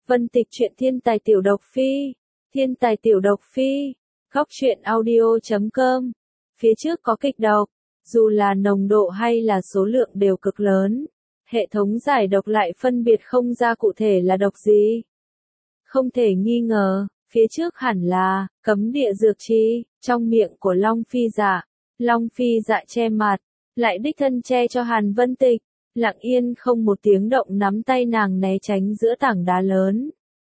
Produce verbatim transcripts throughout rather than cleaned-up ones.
Vân Tịch truyện thiên tài tiểu độc phi, thiên tài tiểu độc phi, góc truyện audio chấm com. Phía trước có kịch độc, dù là nồng độ hay là số lượng đều cực lớn. Hệ thống giải độc lại phân biệt không ra cụ thể là độc gì. Không thể nghi ngờ, phía trước hẳn là cấm địa dược chi, trong miệng của Long Phi Dạ. Long Phi Dạ che mặt, lại đích thân che cho Hàn Vân Tịch, lặng yên không một tiếng động nắm tay nàng né tránh giữa tảng đá lớn.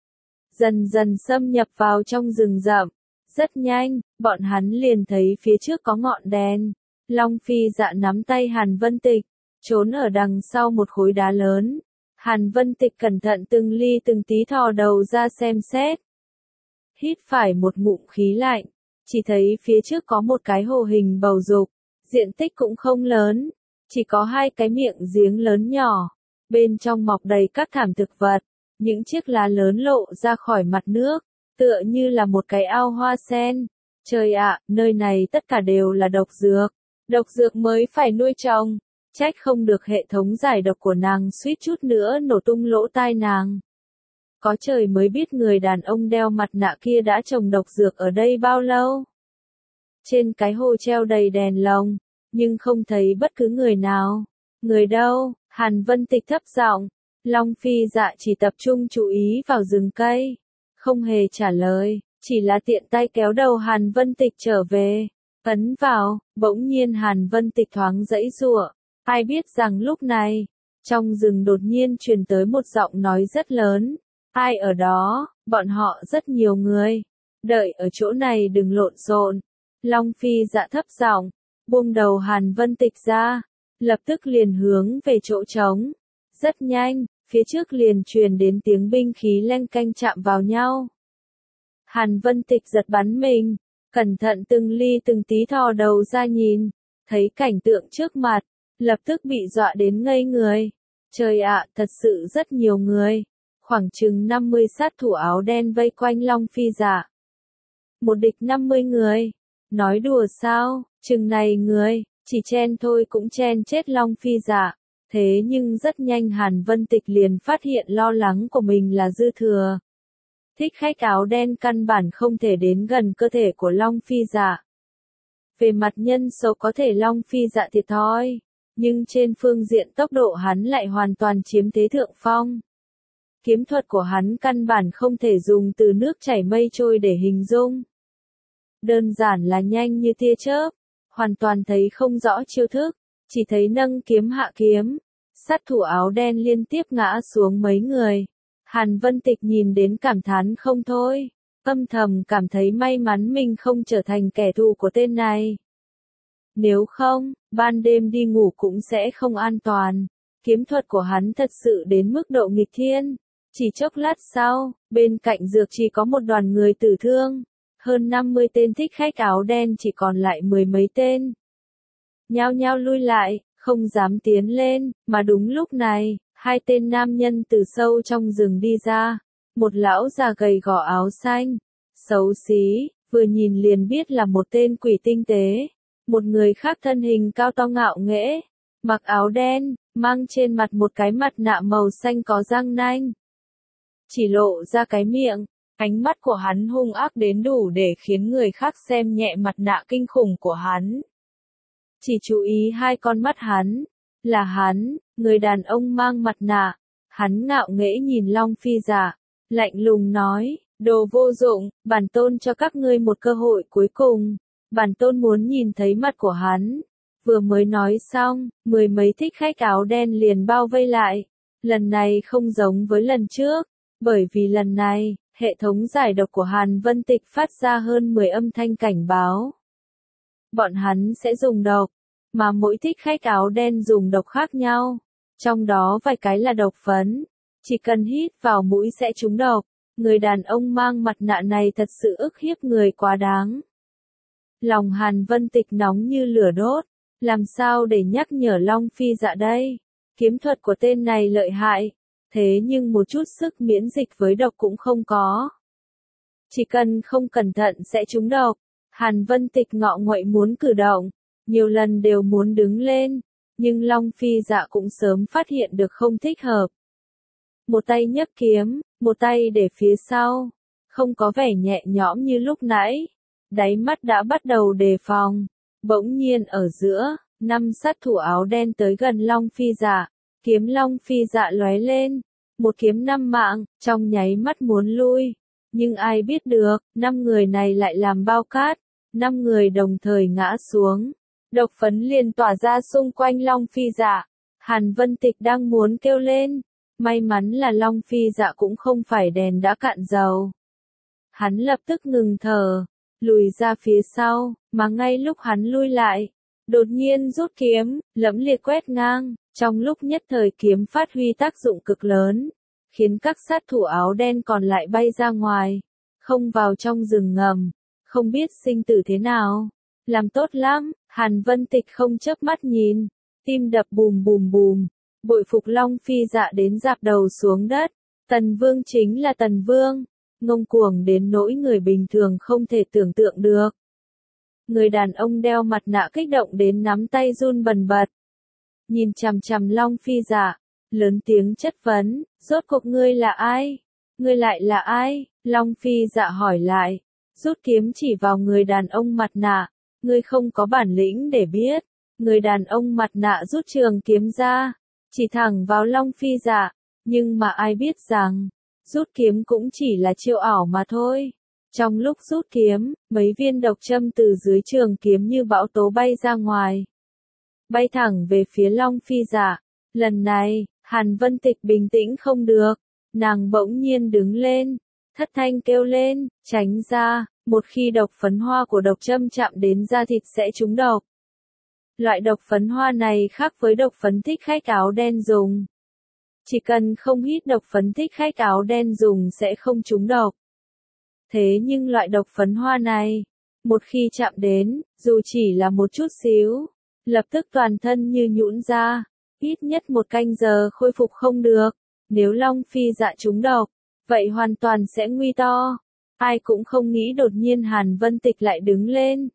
Dần dần xâm nhập vào trong rừng rậm, rất nhanh, bọn hắn liền thấy phía trước có ngọn đèn. Long Phi Dạ nắm tay Hàn Vân Tịch, trốn ở đằng sau một khối đá lớn. Hàn Vân Tịch cẩn thận từng ly từng tí thò đầu ra xem xét. Hít phải một ngụm khí lạnh, chỉ thấy phía trước có một cái hồ hình bầu dục, diện tích cũng không lớn, chỉ có hai cái miệng giếng lớn nhỏ, bên trong mọc đầy các thảm thực vật, những chiếc lá lớn lộ ra khỏi mặt nước, tựa như là một cái ao hoa sen. Trời ạ, nơi này tất cả đều là độc dược, độc dược mới phải nuôi trồng, trách không được hệ thống giải độc của nàng suýt chút nữa nổ tung lỗ tai nàng. Có trời mới biết người đàn ông đeo mặt nạ kia đã trồng độc dược ở đây bao lâu. Trên cái hồ treo đầy đèn lồng, nhưng không thấy bất cứ người nào. Người đâu? Hàn Vân Tịch thấp giọng. Long Phi Dạ chỉ tập trung chú ý vào rừng cây, không hề trả lời, chỉ là tiện tay kéo đầu Hàn Vân Tịch trở về, ấn vào. Bỗng nhiên Hàn Vân Tịch thoáng giãy giụa, ai biết rằng lúc này, trong rừng đột nhiên truyền tới một giọng nói rất lớn. Ai ở đó? Bọn họ rất nhiều người. Đợi ở chỗ này đừng lộn xộn. Long Phi Dạ thấp giọng, buông đầu Hàn Vân Tịch ra, lập tức liền hướng về chỗ trống. Rất nhanh, phía trước liền truyền đến tiếng binh khí leng keng chạm vào nhau. Hàn Vân Tịch giật bắn mình, cẩn thận từng ly từng tí thò đầu ra nhìn, thấy cảnh tượng trước mặt, lập tức bị dọa đến ngây người. Trời ạ, thật sự rất nhiều người. Khoảng chừng năm mươi sát thủ áo đen vây quanh Long Phi Dạ. Một địch năm mươi người. Nói đùa sao, chừng này người, chỉ chen thôi cũng chen chết Long Phi Dạ. Thế nhưng rất nhanh Hàn Vân Tịch liền phát hiện lo lắng của mình là dư thừa. Thích khách áo đen căn bản không thể đến gần cơ thể của Long Phi Dạ. Về mặt nhân số có thể Long Phi Dạ thiệt thòi, nhưng trên phương diện tốc độ hắn lại hoàn toàn chiếm thế thượng phong. Kiếm thuật của hắn căn bản không thể dùng từ nước chảy mây trôi để hình dung. Đơn giản là nhanh như tia chớp, hoàn toàn thấy không rõ chiêu thức, chỉ thấy nâng kiếm hạ kiếm, sát thủ áo đen liên tiếp ngã xuống mấy người. Hàn Vân Tịch nhìn đến cảm thán không thôi, âm thầm cảm thấy may mắn mình không trở thành kẻ thù của tên này. Nếu không, ban đêm đi ngủ cũng sẽ không an toàn. Kiếm thuật của hắn thật sự đến mức độ nghịch thiên. Chỉ chốc lát sau, bên cạnh dược chỉ có một đoàn người tử thương. Hơn năm mươi tên thích khách áo đen chỉ còn lại mười mấy tên. Nhao nhao lui lại, không dám tiến lên, mà đúng lúc này, hai tên nam nhân từ sâu trong rừng đi ra. Một lão già gầy gò áo xanh, xấu xí, vừa nhìn liền biết là một tên quỷ tinh tế. Một người khác thân hình cao to ngạo nghễ, mặc áo đen, mang trên mặt một cái mặt nạ màu xanh có răng nanh. Chỉ lộ ra cái miệng, ánh mắt của hắn hung ác đến đủ để khiến người khác xem nhẹ mặt nạ kinh khủng của hắn. Chỉ chú ý hai con mắt hắn, là hắn, người đàn ông mang mặt nạ. Hắn ngạo nghễ nhìn Long Phi Dạ, lạnh lùng nói, đồ vô dụng, bản tôn cho các ngươi một cơ hội cuối cùng. Bản tôn muốn nhìn thấy mặt của hắn. Vừa mới nói xong, mười mấy thích khách áo đen liền bao vây lại. Lần này không giống với lần trước, bởi vì lần này, hệ thống giải độc của Hàn Vân Tịch phát ra hơn mười âm thanh cảnh báo. Bọn hắn sẽ dùng độc, mà mỗi thích khách áo đen dùng độc khác nhau. Trong đó vài cái là độc phấn, chỉ cần hít vào mũi sẽ trúng độc. Người đàn ông mang mặt nạ này thật sự ức hiếp người quá đáng. Lòng Hàn Vân Tịch nóng như lửa đốt, làm sao để nhắc nhở Long Phi Dạ đây? Kiếm thuật của tên này lợi hại, thế nhưng một chút sức miễn dịch với độc cũng không có. Chỉ cần không cẩn thận sẽ trúng độc. Hàn Vân Tịch ngọ nguậy muốn cử động, nhiều lần đều muốn đứng lên, nhưng Long Phi Dạ cũng sớm phát hiện được không thích hợp. một tay nhấc kiếm, một tay để phía sau, không có vẻ nhẹ nhõm như lúc nãy, đáy mắt đã bắt đầu đề phòng. Bỗng nhiên ở giữa, năm sát thủ áo đen tới gần Long Phi Dạ, kiếm Long Phi Dạ lóe lên, một kiếm năm mạng, trong nháy mắt muốn lui, nhưng ai biết được, năm người này lại làm bao cát, năm người đồng thời ngã xuống, độc phấn liền tỏa ra xung quanh Long Phi Dạ. Hàn Vân Tịch đang muốn kêu lên, may mắn là Long Phi Dạ cũng không phải đèn đã cạn dầu. Hắn lập tức ngừng thở, lùi ra phía sau, mà ngay lúc hắn lui lại, đột nhiên rút kiếm, lẫm liệt quét ngang, trong lúc nhất thời kiếm phát huy tác dụng cực lớn, khiến các sát thủ áo đen còn lại bay ra ngoài, không vào trong rừng ngầm, không biết sinh tử thế nào. Làm tốt lắm, Hàn Vân Tịch không chớp mắt nhìn, tim đập bùm bùm bùm, bội phục Long Phi Dạ đến dạp đầu xuống đất. Tần Vương chính là Tần Vương, ngông cuồng đến nỗi người bình thường không thể tưởng tượng được. Người đàn ông đeo mặt nạ kích động đến nắm tay run bần bật. Nhìn chằm chằm Long Phi Dạ, lớn tiếng chất vấn, rốt cuộc ngươi là ai? Ngươi lại là ai? Long Phi Dạ hỏi lại, rút kiếm chỉ vào người đàn ông mặt nạ, ngươi không có bản lĩnh để biết. Người đàn ông mặt nạ rút trường kiếm ra, chỉ thẳng vào Long Phi Dạ, nhưng mà ai biết rằng, rút kiếm cũng chỉ là chiêu ảo mà thôi. Trong lúc rút kiếm, mấy viên độc châm từ dưới trường kiếm như bão tố bay ra ngoài, bay thẳng về phía Long Phi Dạ. Lần này, Hàn Vân Tịch bình tĩnh không được, nàng bỗng nhiên đứng lên, thất thanh kêu lên, tránh ra, một khi độc phấn hoa của độc châm chạm đến da thịt sẽ trúng độc. Loại độc phấn hoa này khác với độc phấn thích khách áo đen dùng. Chỉ cần không hít độc phấn thích khách áo đen dùng sẽ không trúng độc. Thế nhưng loại độc phấn hoa này, một khi chạm đến, dù chỉ là một chút xíu, lập tức toàn thân như nhũn ra, ít nhất một canh giờ khôi phục không được. Nếu Long Phi Dạ trúng độc, vậy hoàn toàn sẽ nguy to. Ai cũng không nghĩ đột nhiên Hàn Vân Tịch lại đứng lên.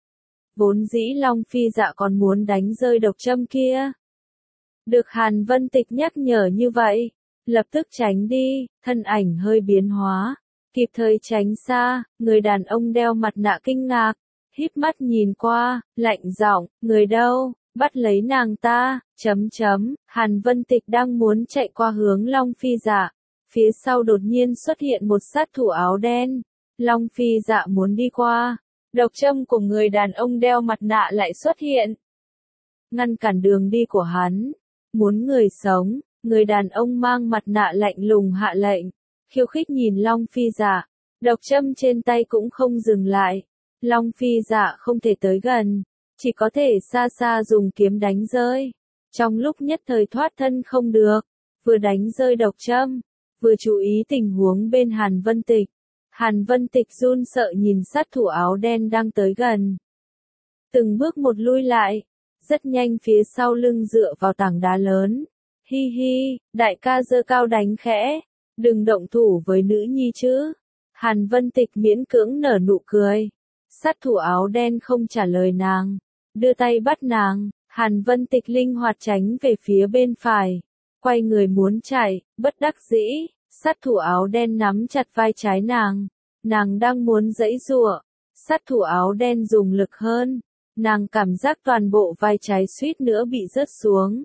Vốn dĩ Long Phi Dạ còn muốn đánh rơi độc châm kia. Được Hàn Vân Tịch nhắc nhở như vậy, lập tức tránh đi, thân ảnh hơi biến hóa, kịp thời tránh xa. Người đàn ông đeo mặt nạ kinh ngạc, híp mắt nhìn qua, lạnh giọng, người đâu, bắt lấy nàng ta, chấm chấm. Hàn Vân Tịch đang muốn chạy qua hướng Long Phi Dạ, phía sau đột nhiên xuất hiện một sát thủ áo đen. Long Phi Dạ muốn đi qua, độc châm của người đàn ông đeo mặt nạ lại xuất hiện, ngăn cản đường đi của hắn. Muốn người sống, người đàn ông mang mặt nạ lạnh lùng hạ lệnh, khiêu khích nhìn Long Phi Dạ, độc châm trên tay cũng không dừng lại. Long Phi Dạ không thể tới gần, chỉ có thể xa xa dùng kiếm đánh rơi. Trong lúc nhất thời thoát thân không được, vừa đánh rơi độc châm, vừa chú ý tình huống bên Hàn Vân Tịch. Hàn Vân Tịch run sợ nhìn sát thủ áo đen đang tới gần, từng bước một lui lại, rất nhanh phía sau lưng dựa vào tảng đá lớn. Hi hi, đại ca giơ cao đánh khẽ, đừng động thủ với nữ nhi chứ. Hàn Vân Tịch miễn cưỡng nở nụ cười. Sát thủ áo đen không trả lời nàng, đưa tay bắt nàng. Hàn Vân Tịch linh hoạt tránh về phía bên phải, quay người muốn chạy, bất đắc dĩ, sát thủ áo đen nắm chặt vai trái nàng. Nàng đang muốn giãy giụa, sát thủ áo đen dùng lực hơn, nàng cảm giác toàn bộ vai trái suýt nữa bị rớt xuống.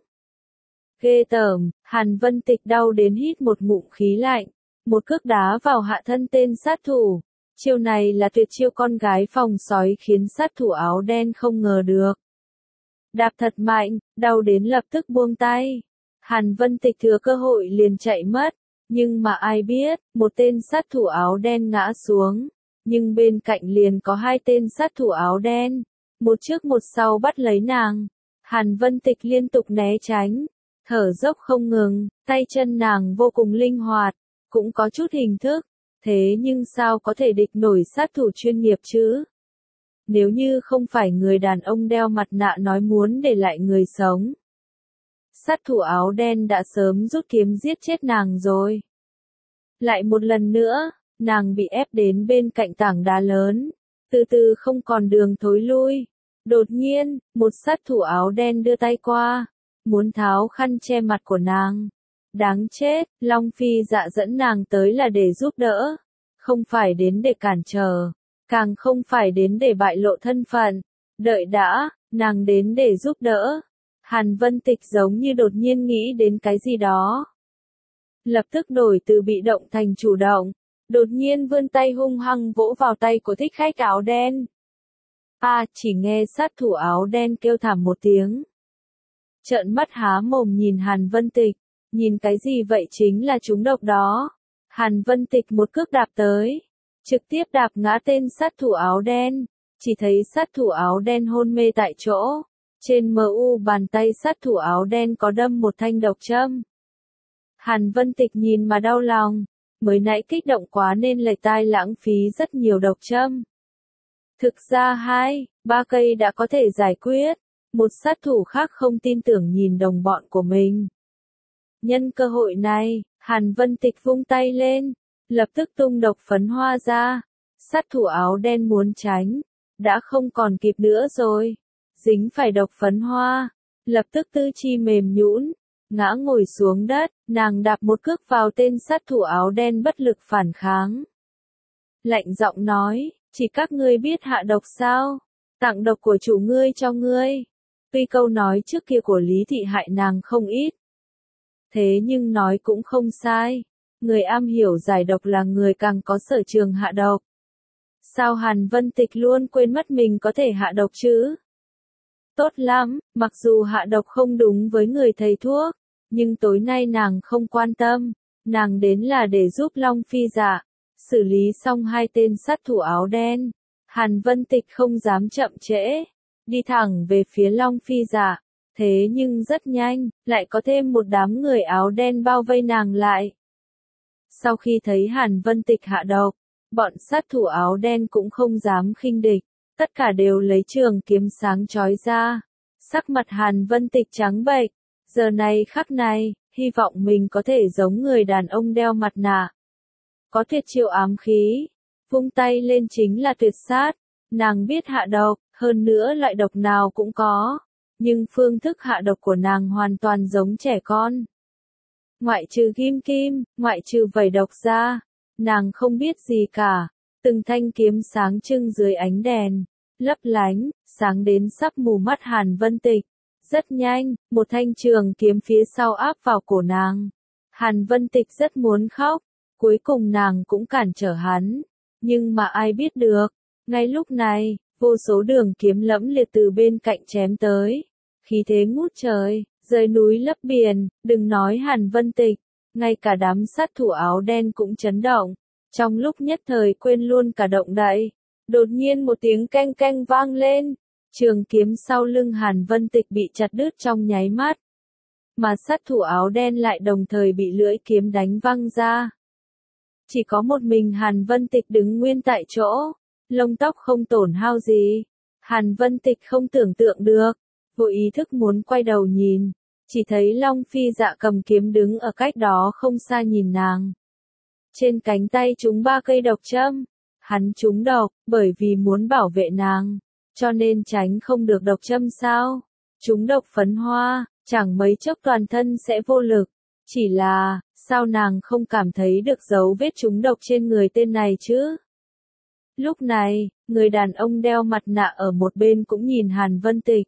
Ghê tởm, Hàn Vân Tịch đau đến hít một ngụm khí lạnh, một cước đá vào hạ thân tên sát thủ. Chiêu này là tuyệt chiêu con gái phòng sói khiến sát thủ áo đen không ngờ được. Đạp thật mạnh, đau đến lập tức buông tay. Hàn Vân Tịch thừa cơ hội liền chạy mất, nhưng mà ai biết, một tên sát thủ áo đen ngã xuống, nhưng bên cạnh liền có hai tên sát thủ áo đen, một trước một sau bắt lấy nàng. Hàn Vân Tịch liên tục né tránh, thở dốc không ngừng, tay chân nàng vô cùng linh hoạt, cũng có chút hình thức, thế nhưng sao có thể địch nổi sát thủ chuyên nghiệp chứ? Nếu như không phải người đàn ông đeo mặt nạ nói muốn để lại người sống, sát thủ áo đen đã sớm rút kiếm giết chết nàng rồi. Lại một lần nữa, nàng bị ép đến bên cạnh tảng đá lớn, từ từ không còn đường thối lui. Đột nhiên, một sát thủ áo đen đưa tay qua, muốn tháo khăn che mặt của nàng. Đáng chết, Long Phi Dạ dẫn nàng tới là để giúp đỡ, không phải đến để cản trở, càng không phải đến để bại lộ thân phận. Đợi đã, nàng đến để giúp đỡ. Hàn Vân Tịch giống như đột nhiên nghĩ đến cái gì đó. Lập tức đổi từ bị động thành chủ động, đột nhiên vươn tay hung hăng vỗ vào tay của thích khách áo đen. A, à, chỉ nghe sát thủ áo đen kêu thảm một tiếng. Trợn mắt há mồm nhìn Hàn Vân Tịch, nhìn cái gì vậy, chính là trúng độc đó. Hàn Vân Tịch một cước đạp tới, trực tiếp đạp ngã tên sát thủ áo đen, chỉ thấy sát thủ áo đen hôn mê tại chỗ. Trên mờ u bàn tay sát thủ áo đen có đâm một thanh độc châm. Hàn Vân Tịch nhìn mà đau lòng, mới nãy kích động quá nên lệch tai lãng phí rất nhiều độc châm. Thực ra hai, ba cây đã có thể giải quyết, một sát thủ khác không tin tưởng nhìn đồng bọn của mình. Nhân cơ hội này, Hàn Vân Tịch vung tay lên, lập tức tung độc phấn hoa ra, sát thủ áo đen muốn tránh, đã không còn kịp nữa rồi. Dính phải độc phấn hoa, lập tức tư chi mềm nhũn, ngã ngồi xuống đất, nàng đạp một cước vào tên sát thủ áo đen bất lực phản kháng. Lạnh giọng nói, chỉ các ngươi biết hạ độc sao? Tặng độc của chủ ngươi cho ngươi. Tuy câu nói trước kia của Lý Thị hại nàng không ít. Thế nhưng nói cũng không sai. Người am hiểu giải độc là người càng có sở trường hạ độc. Sao Hàn Vân Tịch luôn quên mất mình có thể hạ độc chứ? Tốt lắm, mặc dù hạ độc không đúng với người thầy thuốc, nhưng tối nay nàng không quan tâm, nàng đến là để giúp Long Phi Dạ, xử lý xong hai tên sát thủ áo đen. Hàn Vân Tịch không dám chậm trễ, đi thẳng về phía Long Phi Dạ, thế nhưng rất nhanh, lại có thêm một đám người áo đen bao vây nàng lại. Sau khi thấy Hàn Vân Tịch hạ độc, bọn sát thủ áo đen cũng không dám khinh địch. Tất cả đều lấy trường kiếm sáng chói ra. Sắc mặt Hàn Vân Tịch trắng bệch. Giờ này khắc này, hy vọng mình có thể giống người đàn ông đeo mặt nạ. Có tuyệt chiêu ám khí. Vung tay lên chính là tuyệt sát. Nàng biết hạ độc, hơn nữa loại độc nào cũng có. Nhưng phương thức hạ độc của nàng hoàn toàn giống trẻ con. Ngoại trừ kim kim, ngoại trừ vẩy độc ra. Nàng không biết gì cả. Từng thanh kiếm sáng trưng dưới ánh đèn, lấp lánh, sáng đến sắp mù mắt Hàn Vân Tịch. Rất nhanh, một thanh trường kiếm phía sau áp vào cổ nàng. Hàn Vân Tịch rất muốn khóc, cuối cùng nàng cũng cản trở hắn. Nhưng mà ai biết được, ngay lúc này, vô số đường kiếm lẫm liệt từ bên cạnh chém tới. Khí thế ngút trời, rời núi lấp biển, đừng nói Hàn Vân Tịch, ngay cả đám sát thủ áo đen cũng chấn động. Trong lúc nhất thời quên luôn cả động đậy, đột nhiên một tiếng keng keng vang lên, trường kiếm sau lưng Hàn Vân Tịch bị chặt đứt trong nháy mắt, mà sát thủ áo đen lại đồng thời bị lưỡi kiếm đánh văng ra. Chỉ có một mình Hàn Vân Tịch đứng nguyên tại chỗ, lông tóc không tổn hao gì. Hàn Vân Tịch không tưởng tượng được, vô ý thức muốn quay đầu nhìn, chỉ thấy Long Phi Dạ cầm kiếm đứng ở cách đó không xa nhìn nàng. Trên cánh tay trúng ba cây độc châm, hắn trúng độc, bởi vì muốn bảo vệ nàng, cho nên tránh không được độc châm sao. Trúng độc phấn hoa, chẳng mấy chốc toàn thân sẽ vô lực, chỉ là, sao nàng không cảm thấy được dấu vết trúng độc trên người tên này chứ? Lúc này, người đàn ông đeo mặt nạ ở một bên cũng nhìn Hàn Vân Tịch.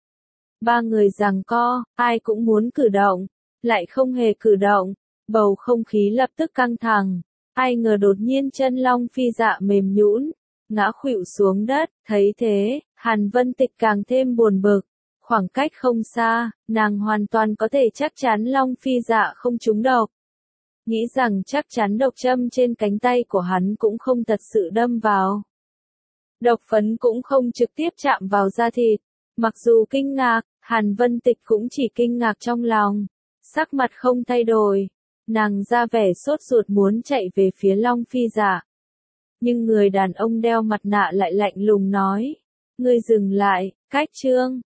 Ba người giằng co, ai cũng muốn cử động, lại không hề cử động. Bầu không khí lập tức căng thẳng, ai ngờ đột nhiên chân Long Phi Dạ mềm nhũn, ngã khuỵu xuống đất, thấy thế, Hàn Vân Tịch càng thêm buồn bực, khoảng cách không xa, nàng hoàn toàn có thể chắc chắn Long Phi Dạ không trúng độc. Nghĩ rằng chắc chắn độc châm trên cánh tay của hắn cũng không thật sự đâm vào. Độc phấn cũng không trực tiếp chạm vào da thịt, mặc dù kinh ngạc, Hàn Vân Tịch cũng chỉ kinh ngạc trong lòng, sắc mặt không thay đổi. Nàng ra vẻ sốt ruột muốn chạy về phía Long Phi Dạ. Nhưng người đàn ông đeo mặt nạ lại lạnh lùng nói. Ngươi dừng lại, cách trương,